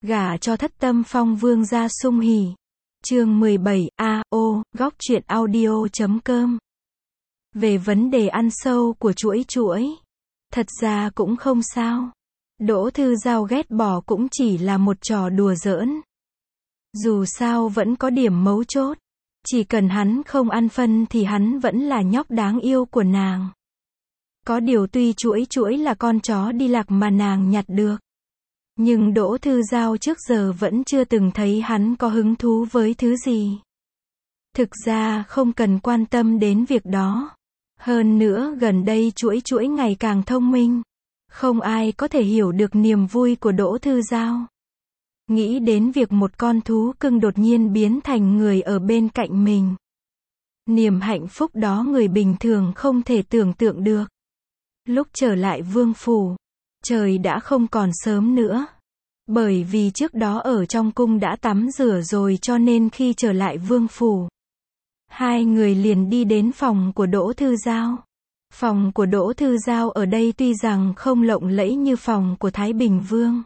Gả cho thất tâm phong vương gia sung hỉ. Chương 17, góc truyện audio.com. Về vấn đề ăn sâu của chuỗi chuỗi, thật ra cũng không sao. Đỗ Thư Giao ghét bỏ cũng chỉ là một trò đùa giỡn. Dù sao vẫn có điểm mấu chốt. Chỉ cần hắn không ăn phân thì hắn vẫn là nhóc đáng yêu của nàng. Có điều tuy chuỗi chuỗi là con chó đi lạc mà nàng nhặt được, nhưng Đỗ Thư Giao trước giờ vẫn chưa từng thấy hắn có hứng thú với thứ gì. Thực ra không cần quan tâm đến việc đó. Hơn nữa gần đây chuỗi chuỗi ngày càng thông minh. Không ai có thể hiểu được niềm vui của Đỗ Thư Giao. Nghĩ đến việc một con thú cưng đột nhiên biến thành người ở bên cạnh mình. Niềm hạnh phúc đó người bình thường không thể tưởng tượng được. Lúc trở lại vương phủ, trời đã không còn sớm nữa. Bởi vì trước đó ở trong cung đã tắm rửa rồi cho nên khi trở lại vương phủ, hai người liền đi đến phòng của Đỗ Thư Giao. Phòng của Đỗ Thư Giao ở đây tuy rằng không lộng lẫy như phòng của Thái Bình Vương,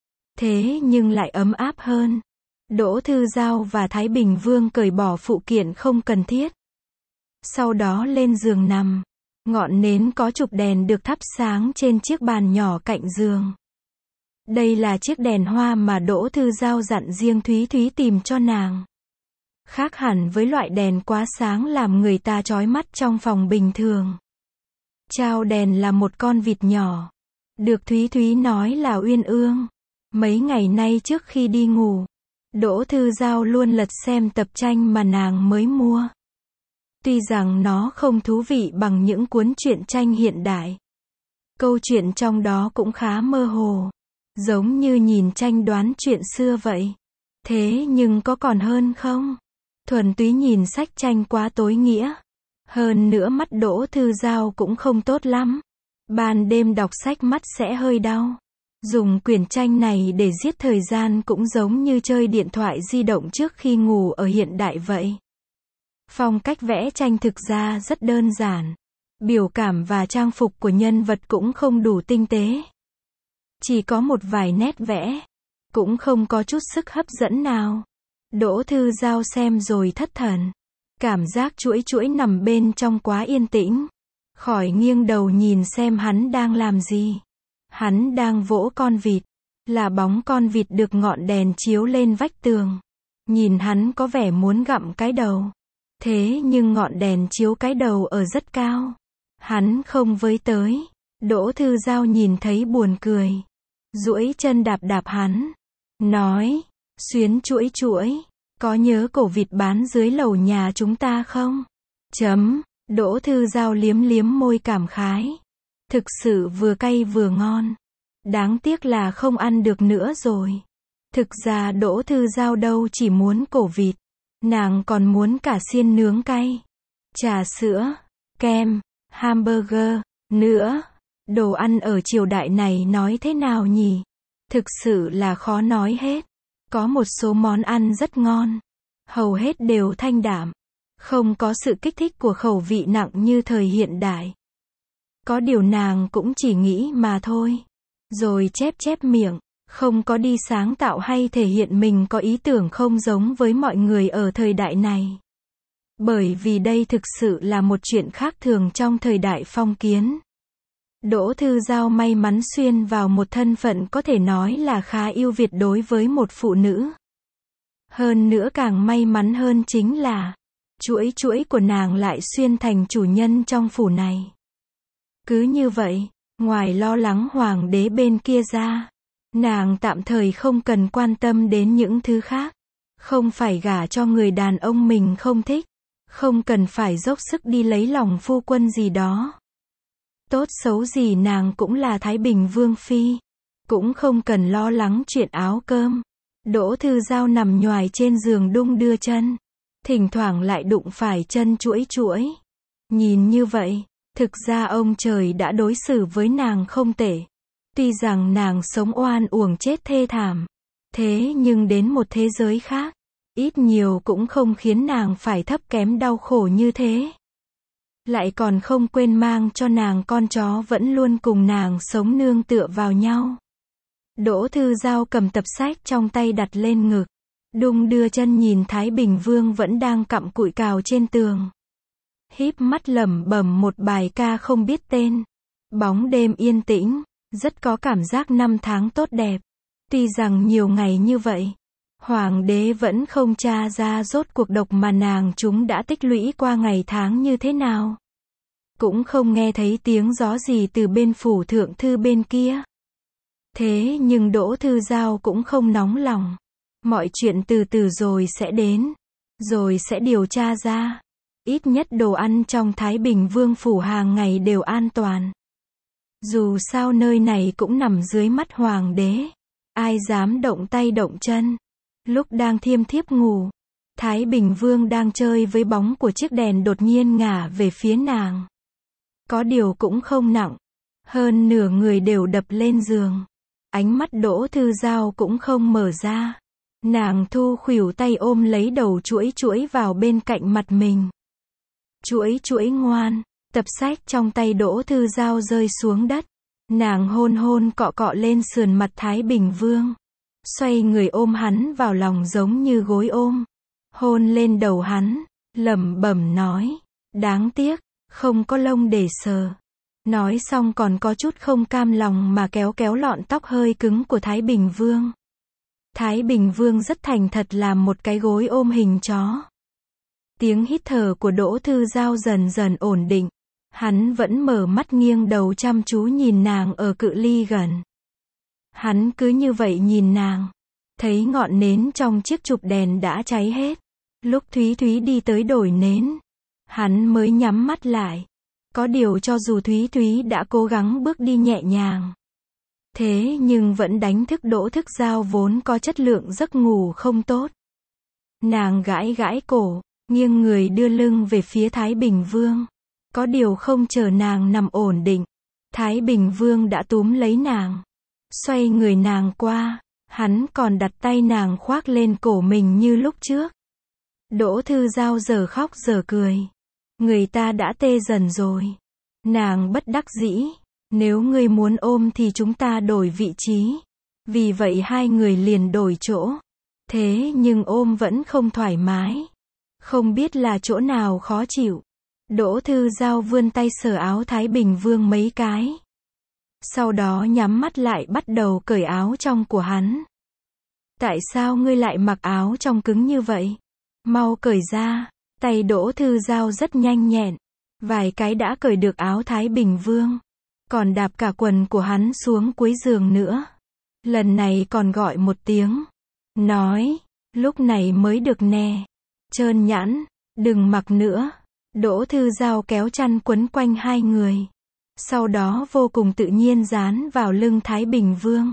thế nhưng lại ấm áp hơn. Đỗ Thư Giao và Thái Bình Vương cởi bỏ phụ kiện không cần thiết. Sau đó lên giường nằm. Ngọn nến có chụp đèn được thắp sáng trên chiếc bàn nhỏ cạnh giường. Đây là chiếc đèn hoa mà Đỗ Thư Giao dặn riêng Thúy Thúy tìm cho nàng. Khác hẳn với loại đèn quá sáng làm người ta chói mắt trong phòng bình thường. Trao đèn là một con vịt nhỏ. Được Thúy Thúy nói là uyên ương. Mấy ngày nay trước khi đi ngủ, Đỗ Thư Giao luôn lật xem tập tranh mà nàng mới mua. Tuy rằng nó không thú vị bằng những cuốn truyện tranh hiện đại. Câu chuyện trong đó cũng khá mơ hồ. Giống như nhìn tranh đoán chuyện xưa vậy. Thế nhưng có còn hơn không? Thuần túy nhìn sách tranh quá tối nghĩa. Hơn nữa mắt Đỗ Thư Giao cũng không tốt lắm. Ban đêm đọc sách mắt sẽ hơi đau. Dùng quyển tranh này để giết thời gian cũng giống như chơi điện thoại di động trước khi ngủ ở hiện đại vậy. Phong cách vẽ tranh thực ra rất đơn giản. Biểu cảm và trang phục của nhân vật cũng không đủ tinh tế. Chỉ có một vài nét vẽ. Cũng không có chút sức hấp dẫn nào. Đỗ Thư Giao xem rồi thất thần. Cảm giác chuỗi chuỗi nằm bên trong quá yên tĩnh. Khỏi nghiêng đầu nhìn xem hắn đang làm gì. Hắn đang vỗ con vịt. Là bóng con vịt được ngọn đèn chiếu lên vách tường. Nhìn hắn có vẻ muốn gặm cái đầu. Thế nhưng ngọn đèn chiếu cái đầu ở rất cao. Hắn không với tới. Đỗ Thư Giao nhìn thấy buồn cười. Duỗi chân đạp đạp hắn. Nói, Xuyến chuỗi chuỗi, có nhớ cổ vịt bán dưới lầu nhà chúng ta không? Đỗ Thư Giao liếm liếm môi cảm khái. Thực sự vừa cay vừa ngon. Đáng tiếc là không ăn được nữa rồi. Thực ra Đỗ Thư Giao đâu chỉ muốn cổ vịt. Nàng còn muốn cả xiên nướng cay, trà sữa, kem, hamburger, nữa. Đồ ăn ở triều đại này nói thế nào nhỉ? Thực sự là khó nói hết. Có một số món ăn rất ngon. Hầu hết đều thanh đạm. Không có sự kích thích của khẩu vị nặng như thời hiện đại. Có điều nàng cũng chỉ nghĩ mà thôi. Rồi chép chép miệng. Không có đi sáng tạo hay thể hiện mình có ý tưởng không giống với mọi người ở thời đại này. Bởi vì đây thực sự là một chuyện khác thường trong thời đại phong kiến. Đỗ Thư Giao may mắn xuyên vào một thân phận có thể nói là khá ưu việt đối với một phụ nữ. Hơn nữa càng may mắn hơn chính là chuỗi chuỗi của nàng lại xuyên thành chủ nhân trong phủ này. Cứ như vậy, ngoài lo lắng hoàng đế bên kia ra, nàng tạm thời không cần quan tâm đến những thứ khác. Không phải gả cho người đàn ông mình không thích. Không cần phải dốc sức đi lấy lòng phu quân gì đó. Tốt xấu gì nàng cũng là Thái Bình Vương phi. Cũng không cần lo lắng chuyện áo cơm. Đỗ Thư Giao nằm nhoài trên giường đung đưa chân. Thỉnh thoảng lại đụng phải chân chuỗi chuỗi. Nhìn như vậy, thực ra ông trời đã đối xử với nàng không tệ. Tuy rằng nàng sống oan uổng chết thê thảm. Thế nhưng đến một thế giới khác, ít nhiều cũng không khiến nàng phải thấp kém đau khổ như thế. Lại còn không quên mang cho nàng con chó vẫn luôn cùng nàng sống nương tựa vào nhau. Đỗ Thư Giao cầm tập sách trong tay đặt lên ngực. Đung đưa chân nhìn Thái Bình Vương vẫn đang cặm cụi cào trên tường. Híp mắt lẩm bẩm một bài ca không biết tên. Bóng đêm yên tĩnh, rất có cảm giác năm tháng tốt đẹp. Tuy rằng nhiều ngày như vậy, Hoàng đế vẫn không tra ra rốt cuộc độc mà nàng chúng đã tích lũy qua ngày tháng như thế nào. Cũng không nghe thấy tiếng gió gì từ bên phủ thượng thư bên kia. Thế nhưng Đỗ Thư Giao cũng không nóng lòng. Mọi chuyện từ từ rồi sẽ đến. Rồi sẽ điều tra ra. Ít nhất đồ ăn trong Thái Bình Vương phủ hàng ngày đều an toàn. Dù sao nơi này cũng nằm dưới mắt Hoàng đế. Ai dám động tay động chân. Lúc đang thiêm thiếp ngủ, Thái Bình Vương đang chơi với bóng của chiếc đèn đột nhiên ngả về phía nàng. Có điều cũng không nặng. Hơn nửa người đều đập lên giường. Ánh mắt Đỗ Thư Giao cũng không mở ra. Nàng thu khuỷu tay ôm lấy đầu chuỗi chuỗi vào bên cạnh mặt mình. Chuỗi chuỗi ngoan. Tập sách trong tay Đỗ Thư Giao rơi xuống đất. Nàng hôn hôn cọ cọ lên sườn mặt Thái Bình Vương. Xoay người ôm hắn vào lòng giống như gối ôm. Hôn lên đầu hắn. Lẩm bẩm nói. Đáng tiếc, không có lông để sờ. Nói xong còn có chút không cam lòng mà kéo kéo lọn tóc hơi cứng của Thái Bình Vương. Thái Bình Vương rất thành thật làm một cái gối ôm hình chó. Tiếng hít thở của Đỗ Thư Giao dần dần ổn định. Hắn vẫn mở mắt nghiêng đầu chăm chú nhìn nàng ở cự ly gần. Hắn cứ như vậy nhìn nàng. Thấy ngọn nến trong chiếc chụp đèn đã cháy hết. Lúc Thúy Thúy đi tới đổi nến, hắn mới nhắm mắt lại. Có điều cho dù Thúy Thúy đã cố gắng bước đi nhẹ nhàng, thế nhưng vẫn đánh thức Đỗ Thức Giao vốn có chất lượng giấc ngủ không tốt. Nàng gãi gãi cổ, nghiêng người đưa lưng về phía Thái Bình Vương. Có điều không chờ nàng nằm ổn định, Thái Bình Vương đã túm lấy nàng. Xoay người nàng qua, hắn còn đặt tay nàng khoác lên cổ mình như lúc trước. Đỗ Thư Giao giờ khóc giờ cười. Người ta đã tê dần rồi. Nàng bất đắc dĩ. Nếu ngươi muốn ôm thì chúng ta đổi vị trí. Vì vậy hai người liền đổi chỗ. Thế nhưng ôm vẫn không thoải mái. Không biết là chỗ nào khó chịu. Đỗ Thư Giao vươn tay sờ áo Thái Bình Vương mấy cái. Sau đó nhắm mắt lại bắt đầu cởi áo trong của hắn. Tại sao ngươi lại mặc áo trong cứng như vậy? Mau cởi ra. Tay Đỗ Thư Giao rất nhanh nhẹn. Vài cái đã cởi được áo Thái Bình Vương. Còn đạp cả quần của hắn xuống cuối giường nữa. Lần này còn gọi một tiếng. Nói. Lúc này mới được nè. Trơn nhẵn. Đừng mặc nữa. Đỗ Thư Giao kéo chăn quấn quanh hai người. Sau đó vô cùng tự nhiên dán vào lưng Thái Bình Vương.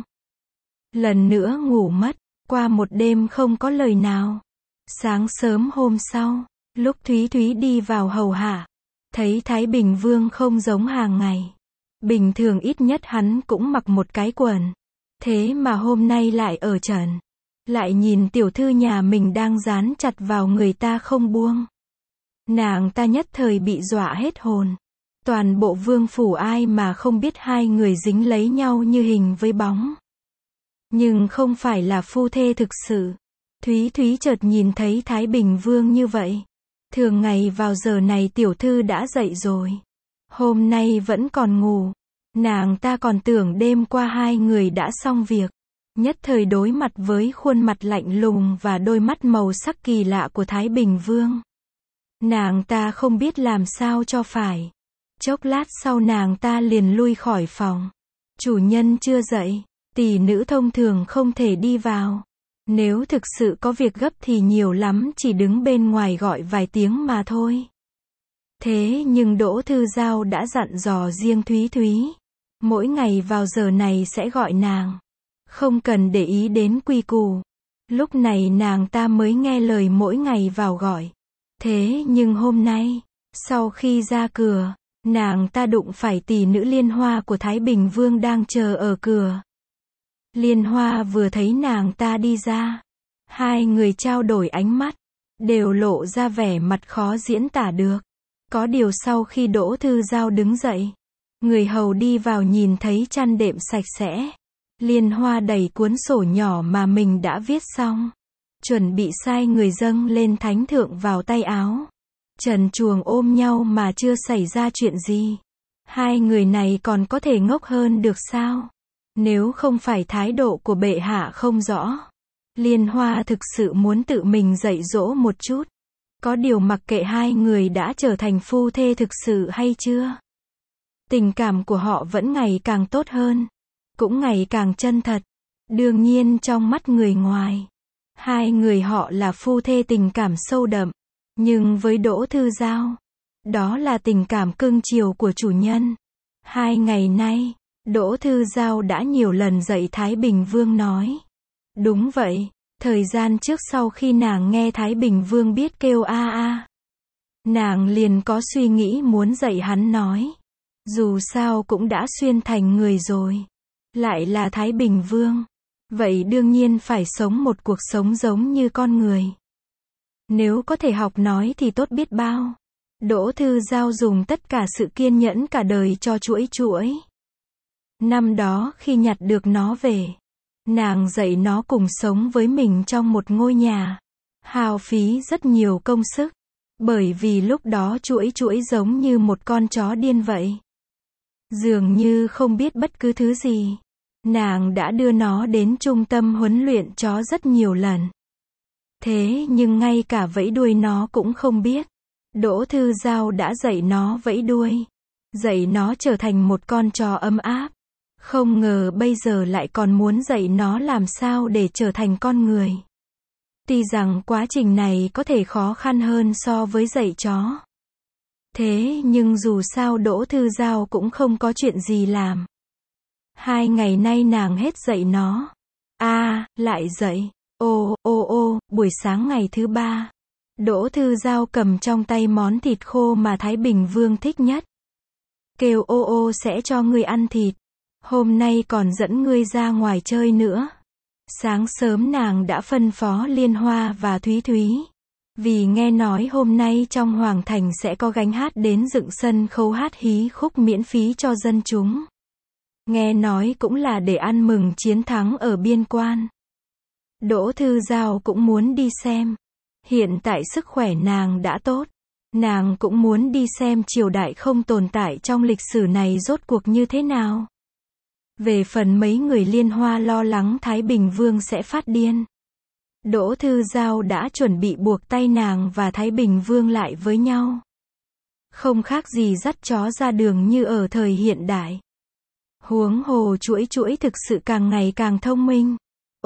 Lần nữa ngủ mất. Qua một đêm không có lời nào. Sáng sớm hôm sau, lúc Thúy Thúy đi vào hầu hạ, thấy Thái Bình Vương không giống hàng ngày. Bình thường ít nhất hắn cũng mặc một cái quần. Thế mà hôm nay lại ở trần. Lại nhìn tiểu thư nhà mình đang dán chặt vào người ta không buông. Nàng ta nhất thời bị dọa hết hồn. Toàn bộ vương phủ ai mà không biết hai người dính lấy nhau như hình với bóng. Nhưng không phải là phu thê thực sự. Thúy Thúy chợt nhìn thấy Thái Bình Vương như vậy. Thường ngày vào giờ này tiểu thư đã dậy rồi. Hôm nay vẫn còn ngủ. Nàng ta còn tưởng đêm qua hai người đã xong việc. Nhất thời đối mặt với khuôn mặt lạnh lùng và đôi mắt màu sắc kỳ lạ của Thái Bình Vương. Nàng ta không biết làm sao cho phải. Chốc lát sau nàng ta liền lui khỏi phòng. Chủ nhân chưa dậy. Tỷ nữ thông thường không thể đi vào. Nếu thực sự có việc gấp thì nhiều lắm chỉ đứng bên ngoài gọi vài tiếng mà thôi. Thế nhưng Đỗ Thư Giao đã dặn dò riêng Thúy Thúy. Mỗi ngày vào giờ này sẽ gọi nàng. Không cần để ý đến quy củ. Lúc này nàng ta mới nghe lời mỗi ngày vào gọi. Thế nhưng hôm nay, sau khi ra cửa, nàng ta đụng phải tỷ nữ Liên Hoa của Thái Bình Vương đang chờ ở cửa. Liên Hoa vừa thấy nàng ta đi ra. Hai người trao đổi ánh mắt. Đều lộ ra vẻ mặt khó diễn tả được. Có điều sau khi Đỗ Thư Giao đứng dậy. Người hầu đi vào nhìn thấy chăn đệm sạch sẽ. Liên Hoa đẩy cuốn sổ nhỏ mà mình đã viết xong, chuẩn bị sai người dâng lên thánh thượng vào tay áo. Trần truồng ôm nhau mà chưa xảy ra chuyện gì. Hai người này còn có thể ngốc hơn được sao? Nếu không phải thái độ của bệ hạ không rõ, Liên Hoa thực sự muốn tự mình dạy dỗ một chút. Có điều mặc kệ hai người đã trở thành phu thê thực sự hay chưa, tình cảm của họ vẫn ngày càng tốt hơn, cũng ngày càng chân thật. Đương nhiên trong mắt người ngoài, hai người họ là phu thê tình cảm sâu đậm. Nhưng với Đỗ Thư Giao, đó là tình cảm cưng chiều của chủ nhân. 2 ngày nay, Đỗ Thư Giao đã nhiều lần dạy Thái Bình Vương nói. Đúng vậy, thời gian trước sau khi nàng nghe Thái Bình Vương biết kêu a a, nàng liền có suy nghĩ muốn dạy hắn nói. Dù sao cũng đã xuyên thành người rồi, lại là Thái Bình Vương, vậy đương nhiên phải sống một cuộc sống giống như con người. Nếu có thể học nói thì tốt biết bao. Đỗ Thư Giao dùng tất cả sự kiên nhẫn cả đời cho chuỗi chuỗi. Năm đó khi nhặt được nó về, nàng dạy nó cùng sống với mình trong một ngôi nhà. Hao phí rất nhiều công sức. Bởi vì lúc đó chuỗi chuỗi giống như một con chó điên vậy. Dường như không biết bất cứ thứ gì. Nàng đã đưa nó đến trung tâm huấn luyện chó rất nhiều lần. Thế nhưng ngay cả vẫy đuôi nó cũng không biết. Đỗ Thư Giao đã dạy nó vẫy đuôi, dạy nó trở thành một con chó ấm áp. Không ngờ bây giờ lại còn muốn dạy nó làm sao để trở thành con người. Tuy rằng quá trình này có thể khó khăn hơn so với dạy chó. Thế nhưng dù sao Đỗ Thư Giao cũng không có chuyện gì làm. 2 ngày nay nàng hết dạy nó. Lại dạy. Buổi sáng ngày thứ 3. Đỗ Thư Giao cầm trong tay món thịt khô mà Thái Bình Vương thích nhất. Kêu sẽ cho ngươi ăn thịt. Hôm nay còn dẫn ngươi ra ngoài chơi nữa. Sáng sớm nàng đã phân phó Liên Hoa và Thúy Thúy. Vì nghe nói hôm nay trong Hoàng Thành sẽ có gánh hát đến dựng sân khấu hát hí khúc miễn phí cho dân chúng. Nghe nói cũng là để ăn mừng chiến thắng ở biên quan. Đỗ Thư Giao cũng muốn đi xem. Hiện tại sức khỏe nàng đã tốt. Nàng cũng muốn đi xem triều đại không tồn tại trong lịch sử này rốt cuộc như thế nào. Về phần mấy người Liên Hoa lo lắng Thái Bình Vương sẽ phát điên. Đỗ Thư Giao đã chuẩn bị buộc tay nàng và Thái Bình Vương lại với nhau. Không khác gì dắt chó ra đường như ở thời hiện đại. Huống hồ chuỗi chuỗi thực sự càng ngày càng thông minh.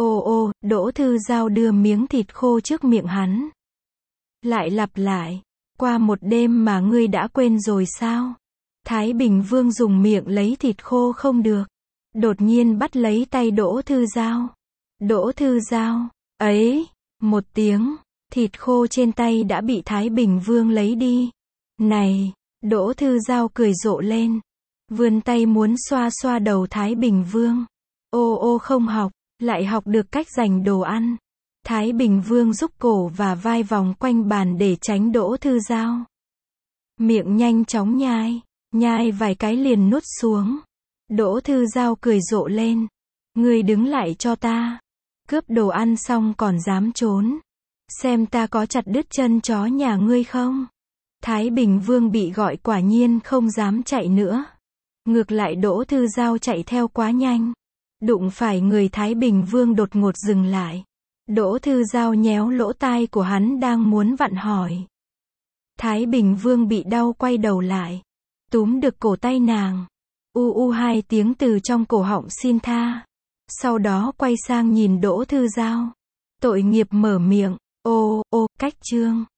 Đỗ Thư Giao đưa miếng thịt khô trước miệng hắn. Lại lặp lại. Qua một đêm mà ngươi đã quên rồi sao? Thái Bình Vương dùng miệng lấy thịt khô không được. Đột nhiên bắt lấy tay Đỗ Thư Giao. Đỗ Thư Giao. Ấy. Một tiếng. Thịt khô trên tay đã bị Thái Bình Vương lấy đi. Này. Đỗ Thư Giao cười rộ lên. Vươn tay muốn xoa xoa đầu Thái Bình Vương. Không học. Lại học được cách giành đồ ăn. Thái Bình Vương rúc cổ và vai vòng quanh bàn để tránh Đỗ Thư Giao. Miệng nhanh chóng nhai. Nhai vài cái liền nuốt xuống. Đỗ Thư Giao cười rộ lên. Ngươi đứng lại cho ta. Cướp đồ ăn xong còn dám trốn. Xem ta có chặt đứt chân chó nhà ngươi không? Thái Bình Vương bị gọi quả nhiên không dám chạy nữa. Ngược lại Đỗ Thư Giao chạy theo quá nhanh. Đụng phải người Thái Bình Vương đột ngột dừng lại. Đỗ Thư Giao nhéo lỗ tai của hắn đang muốn vặn hỏi. Thái Bình Vương bị đau quay đầu lại. Túm được cổ tay nàng. 2 tiếng từ trong cổ họng xin tha. Sau đó quay sang nhìn Đỗ Thư Giao. Tội nghiệp mở miệng. Cách chương.